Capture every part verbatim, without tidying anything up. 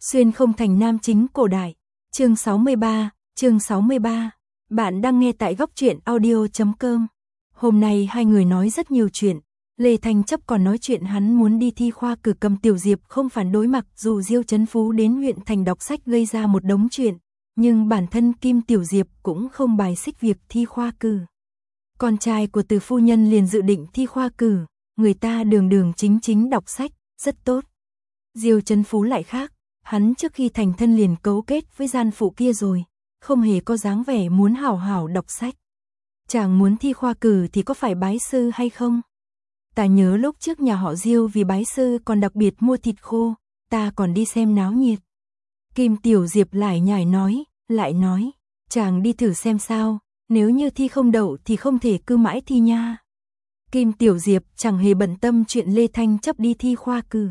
Xuyên không thành nam chính cổ đại. Chương sáu mươi ba, chương sáu mươi ba. Bạn đang nghe tại góc truyện audio chấm com. Hôm nay hai người nói rất nhiều chuyện. Lê Thanh Chấp còn nói chuyện hắn muốn đi thi khoa cử, Cầm Tiểu Diệp không phản đối, mặc dù Diêu Chấn Phú đến huyện thành đọc sách gây ra một đống chuyện, nhưng bản thân Kim Tiểu Diệp cũng không bài xích việc thi khoa cử. Con trai của Từ phu nhân liền dự định thi khoa cử, người ta đường đường chính chính đọc sách, rất tốt. Diêu Chấn Phú lại khác, hắn trước khi thành thân liền cấu kết với gian phụ kia rồi, không hề có dáng vẻ muốn hảo hảo đọc sách. Chàng muốn thi khoa cử thì có phải bái sư hay không? Ta nhớ lúc trước nhà họ Diêu vì bái sư còn đặc biệt mua thịt khô, ta còn đi xem náo nhiệt. Kim Tiểu Diệp lại nhải nói, lại nói, chàng đi thử xem sao, nếu như thi không đậu thì không thể cứ mãi thi nha. Kim Tiểu Diệp chẳng hề bận tâm chuyện Lê Thanh Chấp đi thi khoa cử.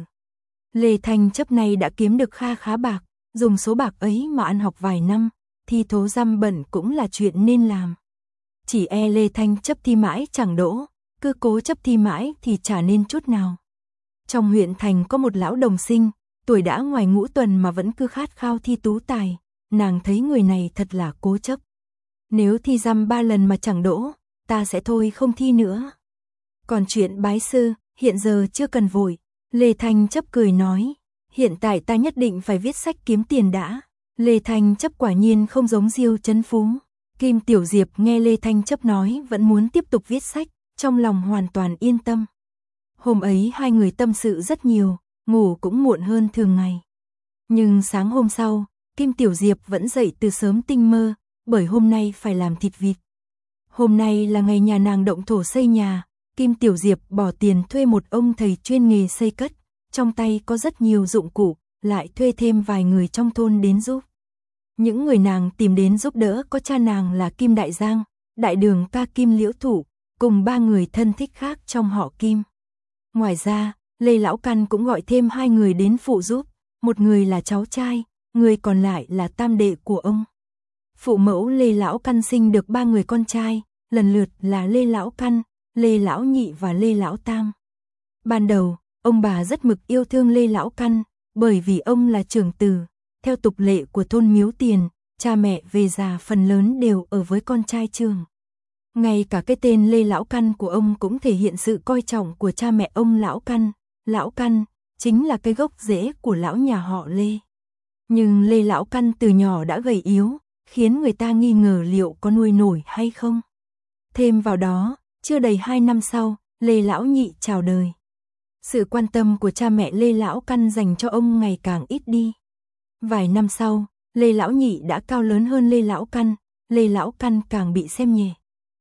Lê Thanh Chấp này đã kiếm được kha khá bạc, dùng số bạc ấy mà ăn học vài năm, thi thố dăm bận cũng là chuyện nên làm. Chỉ e Lê Thanh Chấp thi mãi chẳng đỗ, cứ cố chấp thi mãi thì chả nên chút nào. Trong huyện thành có một lão đồng sinh, tuổi đã ngoài ngũ tuần mà vẫn cứ khát khao thi tú tài, nàng thấy người này thật là cố chấp. Nếu thi dăm ba lần mà chẳng đỗ, ta sẽ thôi không thi nữa. Còn chuyện bái sư, hiện giờ chưa cần vội. Lê Thanh Chấp cười nói, hiện tại ta nhất định phải viết sách kiếm tiền đã. Lê Thanh Chấp quả nhiên không giống Diêu Chấn Phú. Kim Tiểu Diệp nghe Lê Thanh Chấp nói vẫn muốn tiếp tục viết sách, trong lòng hoàn toàn yên tâm. Hôm ấy hai người tâm sự rất nhiều, ngủ cũng muộn hơn thường ngày. Nhưng sáng hôm sau, Kim Tiểu Diệp vẫn dậy từ sớm tinh mơ, bởi hôm nay phải làm thịt vịt. Hôm nay là ngày nhà nàng động thổ xây nhà, Kim Tiểu Diệp bỏ tiền thuê một ông thầy chuyên nghề xây cất, trong tay có rất nhiều dụng cụ, lại thuê thêm vài người trong thôn đến giúp. Những người nàng tìm đến giúp đỡ có cha nàng là Kim Đại Giang, đại đường ca Kim Liễu Thủ, cùng ba người thân thích khác trong họ Kim. Ngoài ra, Lê Lão Căn cũng gọi thêm hai người đến phụ giúp, một người là cháu trai, người còn lại là tam đệ của ông. Phụ mẫu Lê Lão Căn sinh được ba người con trai, lần lượt là Lê Lão Căn, Lê Lão Nhị và Lê Lão Tam. Ban đầu, ông bà rất mực yêu thương Lê Lão Căn, bởi vì ông là trưởng tử. Theo tục lệ của thôn Miếu Tiền, cha mẹ về già phần lớn đều ở với con trai trưởng. Ngay cả cái tên Lê Lão Căn của ông cũng thể hiện sự coi trọng của cha mẹ ông Lão Căn. Lão Căn chính là cái gốc rễ của lão nhà họ Lê. Nhưng Lê Lão Căn từ nhỏ đã gầy yếu, khiến người ta nghi ngờ liệu có nuôi nổi hay không. Thêm vào đó, chưa đầy hai năm sau, Lê Lão Nhị chào đời. Sự quan tâm của cha mẹ Lê Lão Căn dành cho ông ngày càng ít đi. Vài năm sau, Lê Lão Nhị đã cao lớn hơn Lê Lão Căn, Lê Lão Căn càng bị xem nhẹ.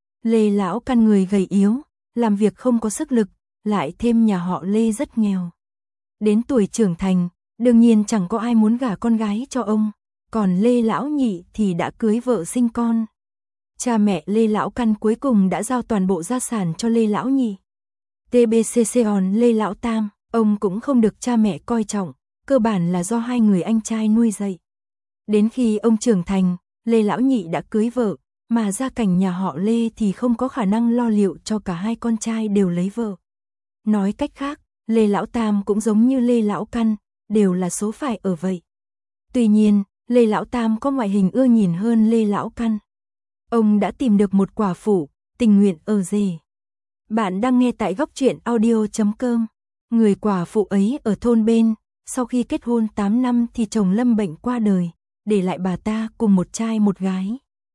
Lê Lão Căn người gầy yếu, làm việc không có sức lực, lại thêm nhà họ Lê rất nghèo. Đến tuổi trưởng thành, đương nhiên chẳng có ai muốn gả con gái cho ông, còn Lê Lão Nhị thì đã cưới vợ sinh con. Cha mẹ Lê Lão Căn cuối cùng đã giao toàn bộ gia sản cho Lê Lão Nhị. tê bê xê xê on Lê Lão Tam, ông cũng không được cha mẹ coi trọng, cơ bản là do hai người anh trai nuôi dạy. Đến khi ông trưởng thành, Lê Lão Nhị đã cưới vợ, mà gia cảnh nhà họ Lê thì không có khả năng lo liệu cho cả hai con trai đều lấy vợ. Nói cách khác, Lê Lão Tam cũng giống như Lê Lão Căn, đều là số phải ở vậy. Tuy nhiên, Lê Lão Tam có ngoại hình ưa nhìn hơn Lê Lão Căn. Ông đã tìm được một quả phụ, tình nguyện ở rể. Bạn đang nghe tại góc truyện audio chấm com. Người quả phụ ấy ở thôn bên, sau khi kết hôn tám năm thì chồng lâm bệnh qua đời, để lại bà ta cùng một trai một gái.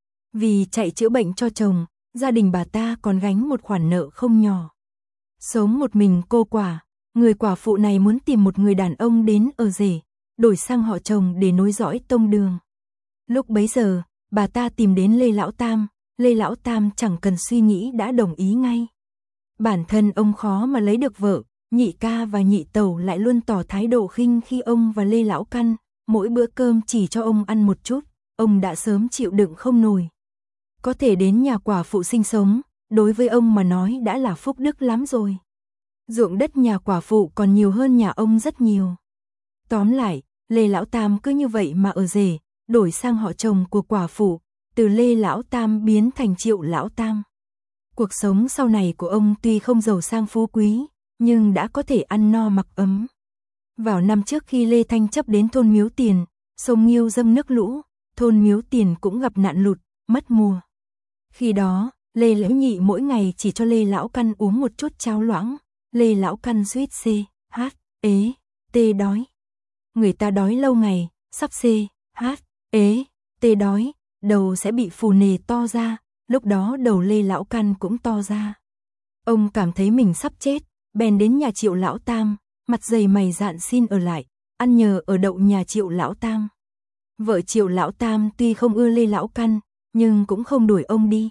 Vì chạy chữa bệnh cho chồng, gia đình bà ta còn gánh một khoản nợ không nhỏ. Sống một mình cô quả, người quả phụ này muốn tìm một người đàn ông đến ở rể, đổi sang họ chồng để nối dõi tông đường. Lúc bấy giờ, bà ta tìm đến Lê Lão Tam, Lê Lão Tam chẳng cần suy nghĩ đã đồng ý ngay. Bản thân ông khó mà lấy được vợ, nhị ca và nhị tẩu lại luôn tỏ thái độ khinh khi ông và Lê Lão Căn, mỗi bữa cơm chỉ cho ông ăn một chút, ông đã sớm chịu đựng không nổi. Có thể đến nhà quả phụ sinh sống, đối với ông mà nói đã là phúc đức lắm rồi. Ruộng đất nhà quả phụ còn nhiều hơn nhà ông rất nhiều. Tóm lại, Lê Lão Tam cứ như vậy mà ở rể, đổi sang họ chồng của quả phụ, từ Lê Lão Tam biến thành Triệu Lão Tam. Cuộc sống sau này của ông tuy không giàu sang phú quý, nhưng đã có thể ăn no mặc ấm. Vào năm trước khi Lê Thanh Chấp đến thôn Miếu Tiền, sông Nghiêu dâng nước lũ, thôn Miếu Tiền cũng gặp nạn lụt, mất mùa. Khi đó, Lê Lão Nhị mỗi ngày chỉ cho Lê Lão Căn uống một chút cháo loãng, Lê Lão Căn suýt xê, hát, ế, tê đói. Người ta đói lâu ngày, sắp xê, hát, ế, tê đói, đầu sẽ bị phù nề to ra, lúc đó đầu Lê Lão Căn cũng to ra. Ông cảm thấy mình sắp chết, bèn đến nhà Triệu Lão Tam, mặt dày mày dạn xin ở lại, ăn nhờ ở đậu nhà Triệu Lão Tam. Vợ Triệu Lão Tam tuy không ưa Lê Lão Căn, nhưng cũng không đuổi ông đi.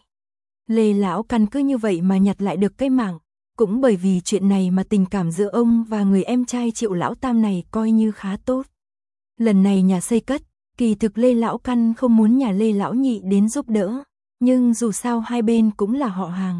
Lê Lão Căn cứ như vậy mà nhặt lại được cái mạng, cũng bởi vì chuyện này mà tình cảm giữa ông và người em trai Triệu Lão Tam này coi như khá tốt. Lần này nhà xây cất, kỳ thực Lê Lão Căn không muốn nhà Lê Lão Nhị đến giúp đỡ, nhưng dù sao hai bên cũng là họ hàng.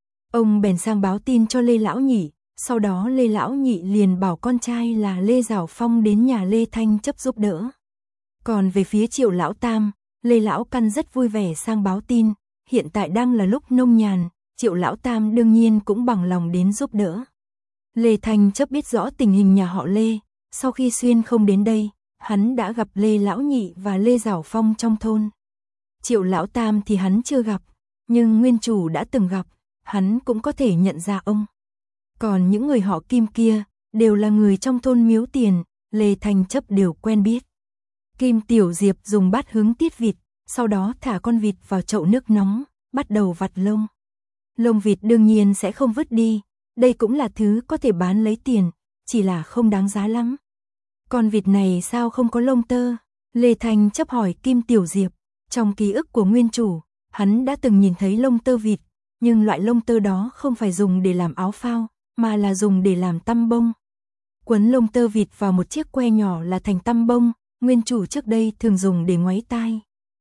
Ông bèn sang báo tin cho Lê Lão Nhị, sau đó Lê Lão Nhị liền bảo con trai là Lê Giảo Phong đến nhà Lê Thanh Chấp giúp đỡ. Còn về phía Triệu Lão Tam, Lê Lão Căn rất vui vẻ sang báo tin, hiện tại đang là lúc nông nhàn, Triệu Lão Tam đương nhiên cũng bằng lòng đến giúp đỡ. Lê Thanh Chấp biết rõ tình hình nhà họ Lê, sau khi xuyên không đến đây, hắn đã gặp Lê Lão Nhị và Lê Giảo Phong trong thôn. Triệu Lão Tam thì hắn chưa gặp, nhưng nguyên chủ đã từng gặp, hắn cũng có thể nhận ra ông. Còn những người họ Kim kia, đều là người trong thôn Miếu Tiền, Lê Thanh Chấp đều quen biết. Kim Tiểu Diệp dùng bát hứng tiết vịt, sau đó thả con vịt vào chậu nước nóng, bắt đầu vặt lông. Lông vịt đương nhiên sẽ không vứt đi, đây cũng là thứ có thể bán lấy tiền, chỉ là không đáng giá lắm. Con vịt này sao không có lông tơ? Lê Thanh Chấp hỏi Kim Tiểu Diệp, trong ký ức của nguyên chủ, hắn đã từng nhìn thấy lông tơ vịt, nhưng loại lông tơ đó không phải dùng để làm áo phao, mà là dùng để làm tăm bông. Quấn lông tơ vịt vào một chiếc que nhỏ là thành tăm bông, nguyên chủ trước đây thường dùng để ngoáy tai.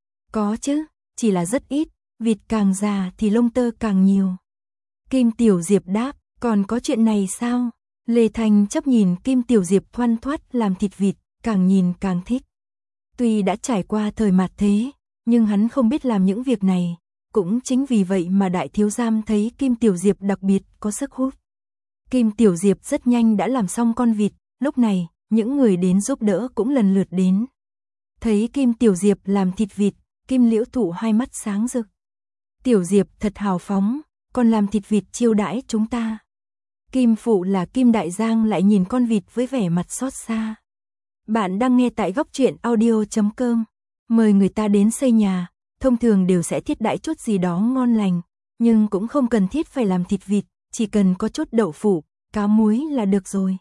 Có chứ, chỉ là rất ít, vịt càng già thì lông tơ càng nhiều. Kim Tiểu Diệp đáp, còn có chuyện này sao? Lê Thanh Chấp nhìn Kim Tiểu Diệp thoăn thoắt làm thịt vịt, càng nhìn càng thích. Tuy đã trải qua thời mạt thế, nhưng hắn không biết làm những việc này, cũng chính vì vậy mà đại thiếu giam thấy Kim Tiểu Diệp đặc biệt có sức hút. Kim Tiểu Diệp rất nhanh đã làm xong con vịt, lúc này, những người đến giúp đỡ cũng lần lượt đến. Thấy Kim Tiểu Diệp làm thịt vịt, Kim Liễu Thụ hai mắt sáng rực. Tiểu Diệp thật hào phóng, còn làm thịt vịt chiêu đãi chúng ta. Kim Phụ là Kim Đại Giang lại nhìn con vịt với vẻ mặt xót xa. Bạn đang nghe tại góc truyện audio chấm com. Mời người ta đến xây nhà, thông thường đều sẽ thiết đãi chút gì đó ngon lành, nhưng cũng không cần thiết phải làm thịt vịt, chỉ cần có chút đậu phụ, cá muối là được rồi.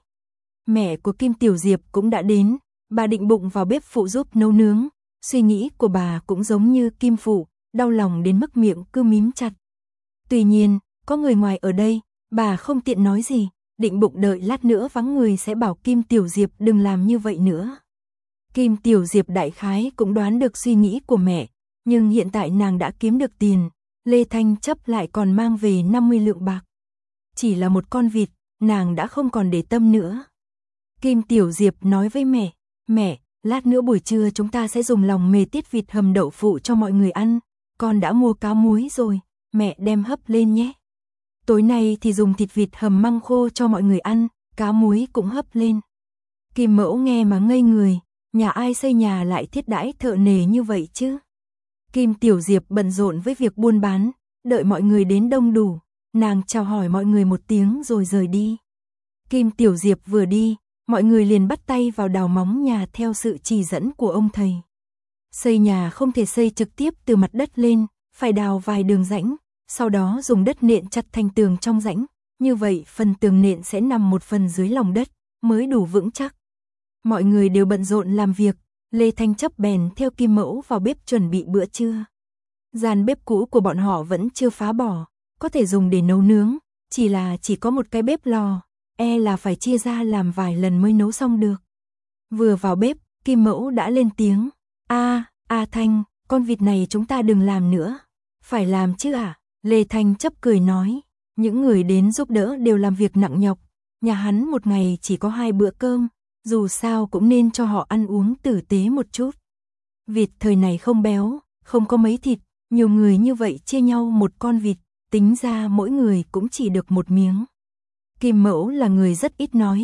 Mẹ của Kim Tiểu Diệp cũng đã đến, bà định bụng vào bếp phụ giúp nấu nướng, suy nghĩ của bà cũng giống như Kim Phụ, đau lòng đến mức miệng cứ mím chặt. Tuy nhiên, có người ngoài ở đây, bà không tiện nói gì, định bụng đợi lát nữa vắng người sẽ bảo Kim Tiểu Diệp đừng làm như vậy nữa. Kim Tiểu Diệp đại khái cũng đoán được suy nghĩ của mẹ, nhưng hiện tại nàng đã kiếm được tiền, Lê Thanh Chấp lại còn mang về năm mươi lượng bạc. Chỉ là một con vịt, nàng đã không còn để tâm nữa. Kim Tiểu Diệp nói với mẹ, mẹ, lát nữa buổi trưa chúng ta sẽ dùng lòng mề tiết vịt hầm đậu phụ cho mọi người ăn, con đã mua cá muối rồi, mẹ đem hấp lên nhé. Tối nay thì dùng thịt vịt hầm măng khô cho mọi người ăn, cá muối cũng hấp lên. Kim Mẫu nghe mà ngây người, nhà ai xây nhà lại thiết đãi thợ nề như vậy chứ? Kim Tiểu Diệp bận rộn với việc buôn bán, đợi mọi người đến đông đủ, nàng chào hỏi mọi người một tiếng rồi rời đi. Kim Tiểu Diệp vừa đi, mọi người liền bắt tay vào đào móng nhà theo sự chỉ dẫn của ông thầy. Xây nhà không thể xây trực tiếp từ mặt đất lên, phải đào vài đường rãnh, sau đó dùng đất nện chặt thành tường trong rãnh, như vậy phần tường nện sẽ nằm một phần dưới lòng đất, mới đủ vững chắc. Mọi người đều bận rộn làm việc, Lê Thanh Chấp bèn theo Kim Mẫu vào bếp chuẩn bị bữa trưa. Gian bếp cũ của bọn họ vẫn chưa phá bỏ, có thể dùng để nấu nướng, chỉ là chỉ có một cái bếp lò, e là phải chia ra làm vài lần mới nấu xong được. Vừa vào bếp, Kim Mẫu đã lên tiếng, a A Thanh, con vịt này chúng ta đừng làm nữa. Phải làm chứ à? Lê Thanh Chấp cười nói, những người đến giúp đỡ đều làm việc nặng nhọc, nhà hắn một ngày chỉ có hai bữa cơm, dù sao cũng nên cho họ ăn uống tử tế một chút. Vịt thời này không béo, không có mấy thịt, nhiều người như vậy chia nhau một con vịt, tính ra mỗi người cũng chỉ được một miếng. Kim Mẫu là người rất ít nói,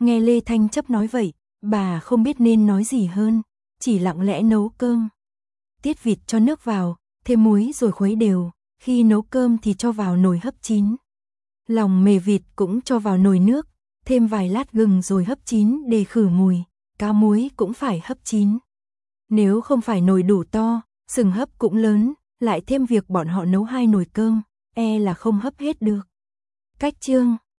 Nghe Lê Thanh Chấp nói vậy, bà không biết nên nói gì hơn, chỉ lặng lẽ nấu cơm. Tiết vịt cho nước vào, thêm muối rồi khuấy đều, khi nấu cơm thì cho vào nồi hấp chín. Lòng mề vịt cũng cho vào nồi nước, thêm vài lát gừng rồi hấp chín để khử mùi, cá muối cũng phải hấp chín. Nếu không phải nồi đủ to, sừng hấp cũng lớn, lại thêm việc bọn họ nấu hai nồi cơm, e là không hấp hết được. Cách chương